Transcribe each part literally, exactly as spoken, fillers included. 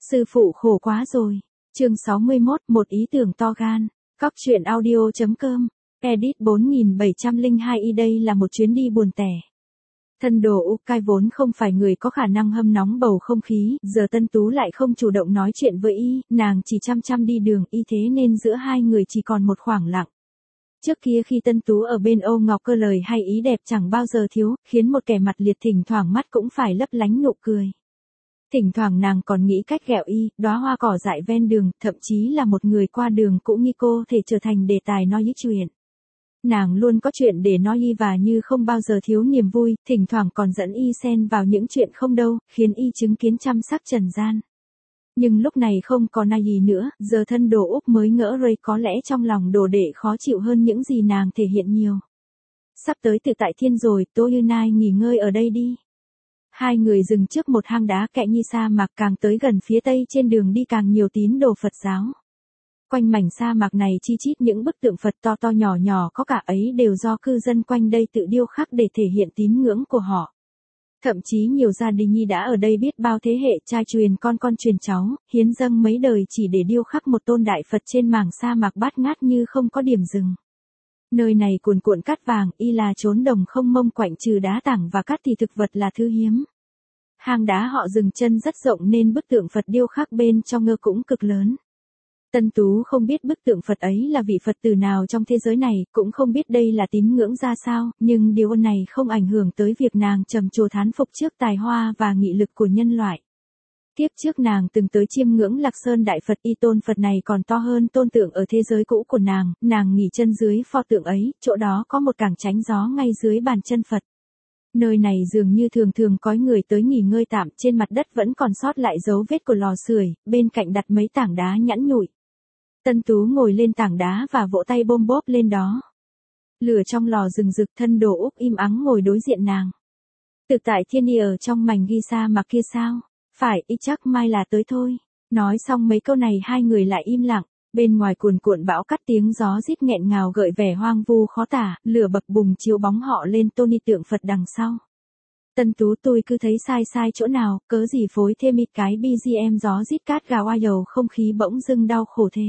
Sư phụ khổ quá rồi. Chương sáu mươi mốt, một ý tưởng to gan. Cóc truyện audio chấm com. Edit bốn nghìn bảy trăm lẻ hai y đây là một chuyến đi buồn tẻ. Thân đồ Ukai vốn không phải người có khả năng hâm nóng bầu không khí, giờ Tân Tú lại không chủ động nói chuyện với y, nàng chỉ chăm chăm đi đường, y thế nên giữa hai người chỉ còn một khoảng lặng. Trước kia khi Tân Tú ở bên Âu Ngọc Cơ lời hay ý đẹp chẳng bao giờ thiếu, khiến một kẻ mặt liệt thỉnh thoảng mắt cũng phải lấp lánh nụ cười. Thỉnh thoảng nàng còn nghĩ cách ghẹo y, đóa hoa cỏ dại ven đường, thậm chí là một người qua đường cũng nghi cô thể trở thành đề tài nói với chuyện. Nàng luôn có chuyện để nói y và như không bao giờ thiếu niềm vui, thỉnh thoảng còn dẫn y xen vào những chuyện không đâu, khiến y chứng kiến trăm sắc trần gian. Nhưng lúc này không còn ai gì nữa, giờ thân đồ Úc mới ngỡ rồi có lẽ trong lòng đồ đệ khó chịu hơn những gì nàng thể hiện nhiều. Sắp tới Tự Tại Thiên rồi, Tô Như Nai nghỉ ngơi ở đây đi. Hai người dừng trước một hang đá kẹ như sa mạc, càng tới gần phía tây trên đường đi càng nhiều tín đồ Phật giáo. Quanh mảnh sa mạc này chi chít những bức tượng Phật to to nhỏ nhỏ, có cả ấy đều do cư dân quanh đây tự điêu khắc để thể hiện tín ngưỡng của họ. Thậm chí nhiều gia đình nhi đã ở đây biết bao thế hệ, trai truyền con con truyền cháu, hiến dâng mấy đời chỉ để điêu khắc một tôn đại Phật trên mảng sa mạc bát ngát như không có điểm dừng. Nơi này cuồn cuộn cát vàng, y là chốn đồng không mông quạnh, trừ đá tảng và cát thì thực vật là thứ hiếm. Hang đá họ dừng chân rất rộng nên bức tượng Phật điêu khắc bên trong ngơ cũng cực lớn. Tân Tú không biết bức tượng Phật ấy là vị Phật tử nào trong thế giới này, cũng không biết đây là tín ngưỡng ra sao, nhưng điều này không ảnh hưởng tới việc nàng trầm trồ thán phục trước tài hoa và nghị lực của nhân loại. Tiếp trước nàng từng tới chiêm ngưỡng Lạc Sơn Đại Phật, y tôn Phật này còn to hơn tôn tượng ở thế giới cũ của nàng, nàng nghỉ chân dưới pho tượng ấy, chỗ đó có một cảng tránh gió ngay dưới bàn chân Phật. Nơi này dường như thường thường có người tới nghỉ ngơi tạm, trên mặt đất vẫn còn sót lại dấu vết của lò sưởi, bên cạnh đặt mấy tảng đá nhẵn nhụi. Tân Tú ngồi lên tảng đá và vỗ tay bôm bốp lên đó. Lửa trong lò rừng rực, thân đồ Úc im ắng ngồi đối diện nàng. Tự Tại Thiên y ở trong mảnh ghi sa mạc kia sao? Phải, y chắc mai là tới thôi. Nói xong mấy câu này hai người lại im lặng. Bên ngoài cuồn cuộn bão cắt, tiếng gió rít nghẹn ngào gợi vẻ hoang vu khó tả, lửa bập bùng chiếu bóng họ lên Tony tượng Phật đằng sau. Tân Tú tôi cứ thấy sai sai chỗ nào, cớ gì phối thêm ít cái bê giê em gió rít cát gào ai dầu, không khí bỗng dưng đau khổ thế.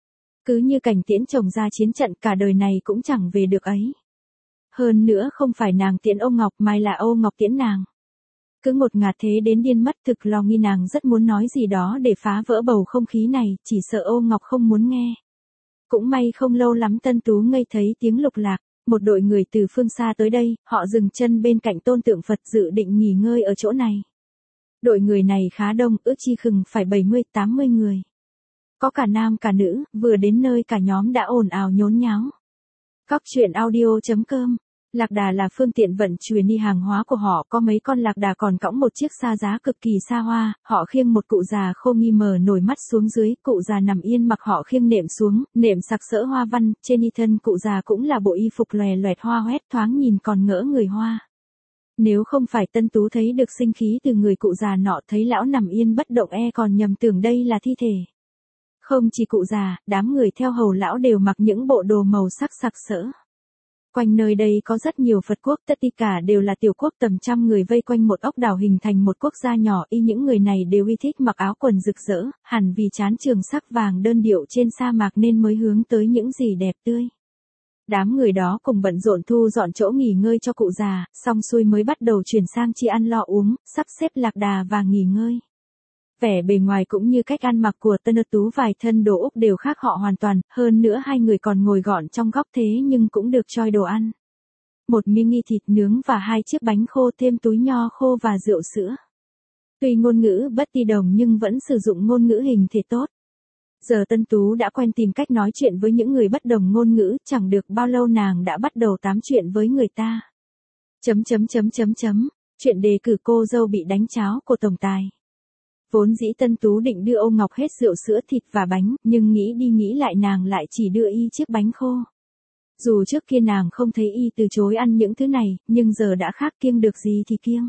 Cứ như cảnh tiễn chồng ra chiến trận, cả đời này cũng chẳng về được ấy. Hơn nữa không phải nàng tiễn Âu Ngọc mà là Âu Ngọc tiễn nàng. Cứ ngột ngạt thế đến điên mất, thực lo nghi nàng rất muốn nói gì đó để phá vỡ bầu không khí này, chỉ sợ Âu Ngọc không muốn nghe. Cũng may không lâu lắm Tân Tú ngây thấy tiếng lục lạc, một đội người từ phương xa tới đây, họ dừng chân bên cạnh tôn tượng Phật dự định nghỉ ngơi ở chỗ này. Đội người này khá đông, ước chi khừng phải bảy mươi tám mươi người. Có cả nam cả nữ, vừa đến nơi cả nhóm đã ồn ào nhốn nháo. Cóc truyện audio chấm com. Lạc đà là phương tiện vận chuyển đi hàng hóa của họ, có mấy con lạc đà còn cõng một chiếc xa giá cực kỳ xa hoa, họ khiêng một cụ già khô nghi mờ nổi mắt xuống dưới, cụ già nằm yên mặc họ khiêng nệm xuống, nệm sặc sỡ hoa văn, trên y thân cụ già cũng là bộ y phục lòe loẹt hoa hoét, thoáng nhìn còn ngỡ người Hoa. Nếu không phải Tân Tú thấy được sinh khí từ người cụ già nọ, thấy lão nằm yên bất động e còn nhầm tưởng đây là thi thể. Không chỉ cụ già, đám người theo hầu lão đều mặc những bộ đồ màu sắc sặc sỡ. Quanh nơi đây có rất nhiều Phật quốc, tất cả đều là tiểu quốc, tầm trăm người vây quanh một ốc đảo hình thành một quốc gia nhỏ, y những người này đều y thích mặc áo quần rực rỡ, hẳn vì chán trường sắc vàng đơn điệu trên sa mạc nên mới hướng tới những gì đẹp tươi. Đám người đó cùng bận rộn thu dọn chỗ nghỉ ngơi cho cụ già, xong xuôi mới bắt đầu chuyển sang chi ăn lo uống, sắp xếp lạc đà và nghỉ ngơi. Vẻ bề ngoài cũng như cách ăn mặc của Tân Tú vài thân đồ Úc đều khác họ hoàn toàn, hơn nữa hai người còn ngồi gọn trong góc thế nhưng cũng được choi đồ ăn. Một miếng nghi thịt nướng và hai chiếc bánh khô, thêm túi nho khô và rượu sữa. Tuy ngôn ngữ bất ti đồng nhưng vẫn sử dụng ngôn ngữ hình thể tốt. Giờ Tân Tú đã quen tìm cách nói chuyện với những người bất đồng ngôn ngữ, chẳng được bao lâu nàng đã bắt đầu tám chuyện với người ta. Chấm chấm chấm chấm chấm, chuyện đề cử cô dâu bị đánh cháo của tổng tài. Vốn dĩ Tân Tú định đưa Âu Ngọc hết rượu sữa thịt và bánh, nhưng nghĩ đi nghĩ lại nàng lại chỉ đưa y chiếc bánh khô. Dù trước kia nàng không thấy y từ chối ăn những thứ này, nhưng giờ đã khác, kiêng được gì thì kiêng.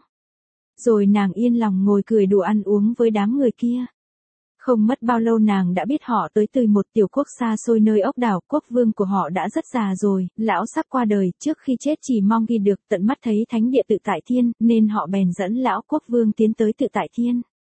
Rồi nàng yên lòng ngồi cười đùa ăn uống với đám người kia. Không mất bao lâu nàng đã biết họ tới từ một tiểu quốc xa xôi nơi ốc đảo, quốc vương của họ đã rất già rồi, lão sắp qua đời, trước khi chết chỉ mong ghi được tận mắt thấy thánh địa Tự Tại Thiên, nên họ bèn dẫn lão quốc vương tiến tới Tự Tại Thiên.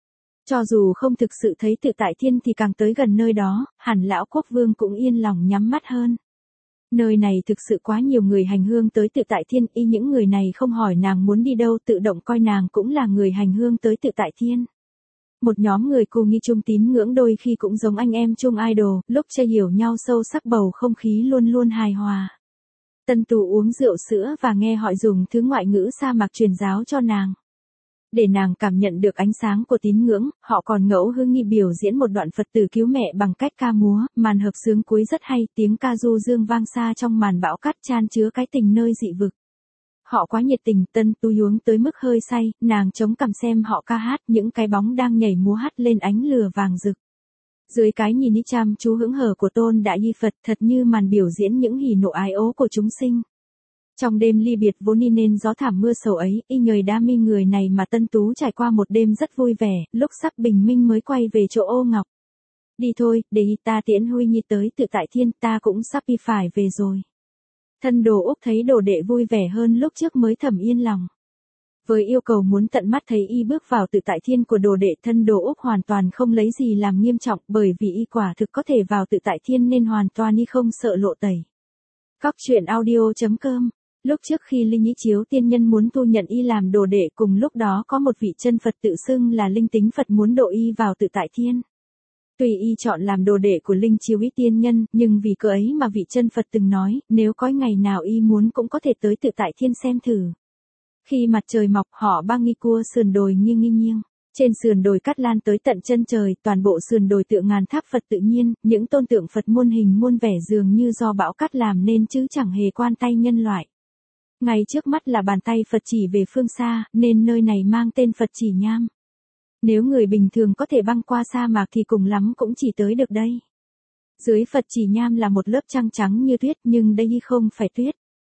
Cho dù không thực sự thấy tự tại thiên thì càng tới gần nơi đó, hẳn lão quốc vương cũng yên lòng nhắm mắt hơn. Nơi này thực sự quá nhiều người hành hương tới tự tại thiên, y những người này không hỏi nàng muốn đi đâu tự động coi nàng cũng là người hành hương tới tự tại thiên. Một nhóm người cô nghi chung tín ngưỡng đôi khi cũng giống anh em chung idol, lúc chơi hiểu nhau sâu sắc bầu không khí luôn luôn hài hòa. Tân Tú uống rượu sữa và nghe họ dùng thứ ngoại ngữ sa mạc truyền giáo cho nàng. Để nàng cảm nhận được ánh sáng của tín ngưỡng, họ còn ngẫu hứng nghi biểu diễn một đoạn Phật tử cứu mẹ bằng cách ca múa, màn hợp xướng cuối rất hay, tiếng ca du dương vang xa trong màn bão cát chan chứa cái tình nơi dị vực. Họ quá nhiệt tình, Tân Tú uống tới mức hơi say, nàng chống cằm xem họ ca hát, những cái bóng đang nhảy múa hắt lên ánh lửa vàng rực. Dưới cái nhìn ý chăm chú hững hờ của Tôn Đại Di Phật thật như màn biểu diễn những hỉ nộ ái ố của chúng sinh. Trong đêm ly biệt vốn đi nên gió thảm mưa sầu ấy, y nhời đa mi người này mà Tân Tú trải qua một đêm rất vui vẻ, lúc sắp bình minh mới quay về chỗ Ô Ngọc. Đi thôi, để ta tiễn Huy Nhi tới tự tại thiên, ta cũng sắp đi phải về rồi. Thân Đồ Úc thấy đồ đệ vui vẻ hơn lúc trước mới thầm yên lòng. Với yêu cầu muốn tận mắt thấy y bước vào tự tại thiên của đồ đệ, Thân Đồ Úc hoàn toàn không lấy gì làm nghiêm trọng, bởi vì y quả thực có thể vào tự tại thiên nên hoàn toàn y không sợ lộ tẩy. Cóc truyện audio chấm com. Lúc trước khi Linh Nhĩ Chiếu tiên nhân muốn thu nhận y làm đồ đệ, cùng lúc đó có một vị chân Phật tự xưng là Linh Tính Phật muốn độ y vào tự tại thiên. Tuy y chọn làm đồ đệ của Linh Chiếu ý tiên nhân, nhưng vì cớ ấy mà vị chân Phật từng nói, nếu có ngày nào y muốn cũng có thể tới tự tại thiên xem thử. Khi mặt trời mọc, họ ba nghi cua sườn đồi nghiêng nghiêng nghiêng. Trên sườn đồi cát lan tới tận chân trời, toàn bộ sườn đồi tựa ngàn tháp Phật tự nhiên, những tôn tượng Phật muôn hình muôn vẻ dường như do bão cát làm nên chứ chẳng hề quan tay nhân loại. Ngay trước mắt là bàn tay Phật chỉ về phương xa, nên nơi này mang tên Phật Chỉ Nham. Nếu người bình thường có thể băng qua sa mạc thì cùng lắm cũng chỉ tới được đây. Dưới Phật Chỉ Nham là một lớp trăng trắng như tuyết, nhưng đây không phải tuyết.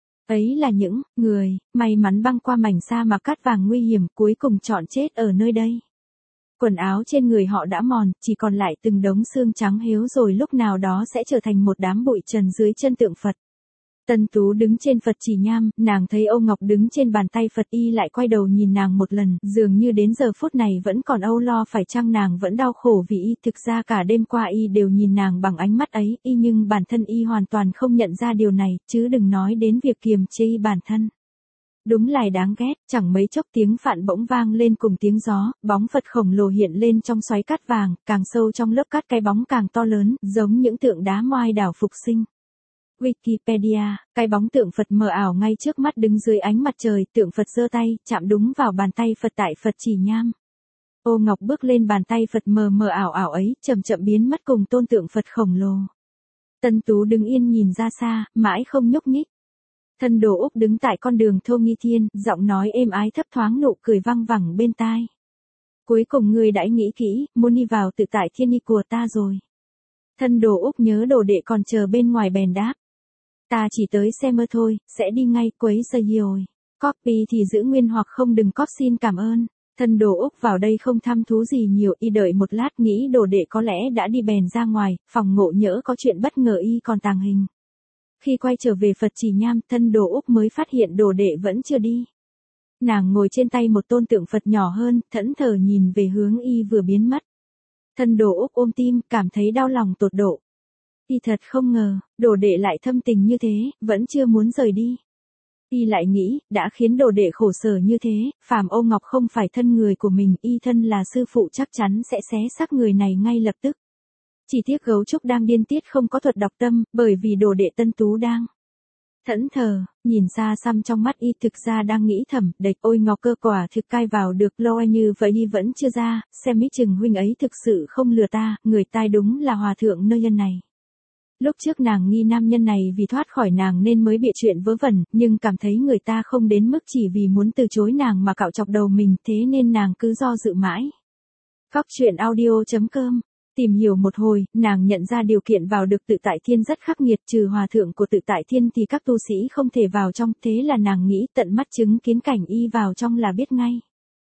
Ấy là những người may mắn băng qua mảnh sa mạc cát vàng nguy hiểm, cuối cùng chọn chết ở nơi đây. Quần áo trên người họ đã mòn, chỉ còn lại từng đống xương trắng héo rồi lúc nào đó sẽ trở thành một đám bụi trần dưới chân tượng Phật. Tân Tú đứng trên Phật Chỉ Nham, nàng thấy Âu Ngọc đứng trên bàn tay Phật, y lại quay đầu nhìn nàng một lần, dường như đến giờ phút này vẫn còn âu lo phải chăng nàng vẫn đau khổ vì y, thực ra cả đêm qua y đều nhìn nàng bằng ánh mắt ấy, y nhưng bản thân y hoàn toàn không nhận ra điều này, chứ đừng nói đến việc kiềm chế y bản thân. Đúng là đáng ghét, chẳng mấy chốc tiếng phạn bỗng vang lên cùng tiếng gió, bóng Phật khổng lồ hiện lên trong xoáy cát vàng, càng sâu trong lớp cát cái bóng càng to lớn, giống những tượng đá moai đảo phục sinh. Wikipedia, cái bóng tượng Phật mờ ảo ngay trước mắt đứng dưới ánh mặt trời, tượng Phật giơ tay, chạm đúng vào bàn tay Phật tại Phật Chỉ Nham. Ô Ngọc bước lên bàn tay Phật mờ mờ ảo ảo ấy, chậm chậm biến mất cùng tôn tượng Phật khổng lồ. Tân Tú đứng yên nhìn ra xa, mãi không nhúc nhích. Thân Đồ Úc đứng tại con đường Thô Nghi Thiên, giọng nói êm ái thấp thoáng nụ cười văng vẳng bên tai. Cuối cùng ngươi đã nghĩ kỹ, muốn đi vào tự tại thiên y của ta rồi. Thân Đồ Úc nhớ đồ đệ còn chờ bên ngoài bèn đáp. Ta chỉ tới xem mơ thôi, sẽ đi ngay, quấy giây rồi. Copy thì giữ nguyên hoặc không đừng copy, xin cảm ơn. Thân Đồ Úc vào đây không thăm thú gì nhiều, y đợi một lát nghĩ đồ đệ có lẽ đã đi bèn ra ngoài, phòng ngộ nhỡ có chuyện bất ngờ y còn tàng hình. Khi quay trở về Phật Chỉ Nham, Thân Đồ Úc mới phát hiện đồ đệ vẫn chưa đi. Nàng ngồi trên tay một tôn tượng Phật nhỏ hơn, thẫn thờ nhìn về hướng y vừa biến mất. Thân Đồ Úc ôm tim, cảm thấy đau lòng tột độ. Y thật không ngờ, đồ đệ lại thâm tình như thế, vẫn chưa muốn rời đi. Y lại nghĩ, đã khiến đồ đệ khổ sở như thế, phàm Âu Ngọc không phải thân người của mình, y thân là sư phụ chắc chắn sẽ xé xác người này ngay lập tức. Chỉ tiếc gấu trúc đang điên tiết không có thuật đọc tâm, bởi vì đồ đệ Tân Tú đang thẫn thờ, nhìn xa xăm trong mắt y, thực ra đang nghĩ thầm, địch ôi Ngọc cơ quả thực cai vào được lâu như vậy y vẫn chưa ra, xem ý chừng huynh ấy thực sự không lừa ta, người tai đúng là hòa thượng nơi nhân này. Lúc trước nàng nghi nam nhân này vì thoát khỏi nàng nên mới bịa chuyện vớ vẩn, nhưng cảm thấy người ta không đến mức chỉ vì muốn từ chối nàng mà cạo chọc đầu mình, thế nên nàng cứ do dự mãi. Cóc truyện audio chấm com. Tìm hiểu một hồi, nàng nhận ra điều kiện vào được tự tại thiên rất khắc nghiệt, trừ hòa thượng của tự tại thiên thì các tu sĩ không thể vào trong, thế là nàng nghĩ tận mắt chứng kiến cảnh y vào trong là biết ngay.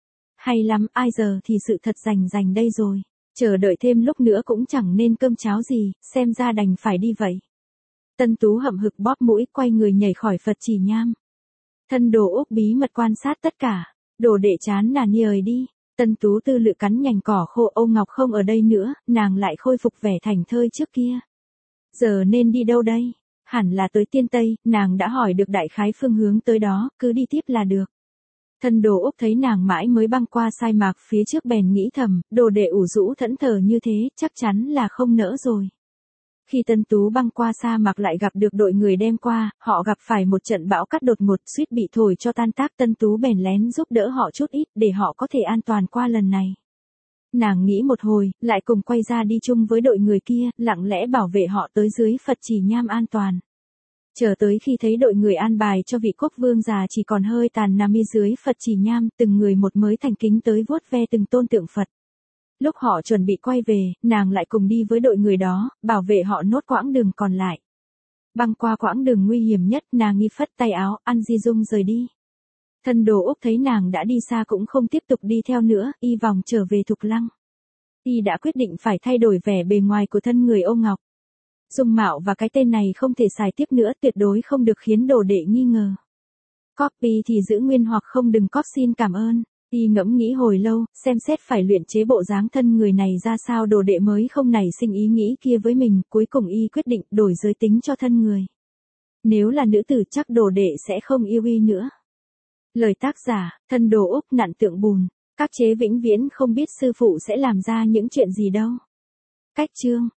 Hay lắm, ai giờ thì sự thật rành rành đây rồi. Chờ đợi thêm lúc nữa cũng chẳng nên cơm cháo gì, xem ra đành phải đi vậy. Tân Tú hậm hực bóp mũi, quay người nhảy khỏi Phật Chỉ Nham. Thân Đồ Úc bí mật quan sát tất cả, đồ đệ chán nản nhời đi. Tân Tú tư lự cắn nhành cỏ khô, Âu Ngọc không ở đây nữa, nàng lại khôi phục vẻ thành thơi trước kia. Giờ nên đi đâu đây? Hẳn là tới Tiên Tây, nàng đã hỏi được đại khái phương hướng tới đó, cứ đi tiếp là được. Thân Đồ Úc thấy nàng mãi mới băng qua sa mạc phía trước bèn nghĩ thầm, đồ đệ ủ rũ thẫn thờ như thế, chắc chắn là không nỡ rồi. Khi Tân Tú băng qua sa mạc lại gặp được đội người đem qua, họ gặp phải một trận bão cát đột ngột suýt bị thổi cho tan tác. Tân Tú bèn lén giúp đỡ họ chút ít để họ có thể an toàn qua lần này. Nàng nghĩ một hồi, lại cùng quay ra đi chung với đội người kia, lặng lẽ bảo vệ họ tới dưới Phật Chỉ Nham an toàn. Chờ tới khi thấy đội người an bài cho vị quốc vương già chỉ còn hơi tàn nằm dưới Phật Chỉ Nham, từng người một mới thành kính tới vuốt ve từng tôn tượng Phật. Lúc họ chuẩn bị quay về, nàng lại cùng đi với đội người đó, bảo vệ họ nốt quãng đường còn lại. Băng qua quãng đường nguy hiểm nhất, nàng nghi phất tay áo, An Di Dung rời đi. Thân Đồ Úc thấy nàng đã đi xa cũng không tiếp tục đi theo nữa, y vòng trở về Thục Lăng. Y đã quyết định phải thay đổi vẻ bề ngoài của thân người Âu Ngọc. Dung mạo và cái tên này không thể xài tiếp nữa, tuyệt đối không được khiến đồ đệ nghi ngờ. Copy thì giữ nguyên hoặc không đừng copy, xin cảm ơn. Y ngẫm nghĩ hồi lâu, xem xét phải luyện chế bộ dáng thân người này ra sao đồ đệ mới không nảy sinh ý nghĩ kia với mình, cuối cùng y quyết định đổi giới tính cho thân người. Nếu là nữ tử chắc đồ đệ sẽ không yêu y nữa. Lời tác giả, Thân Đồ Úc nặn tượng bùn, các chế vĩnh viễn không biết sư phụ sẽ làm ra những chuyện gì đâu. Cách chương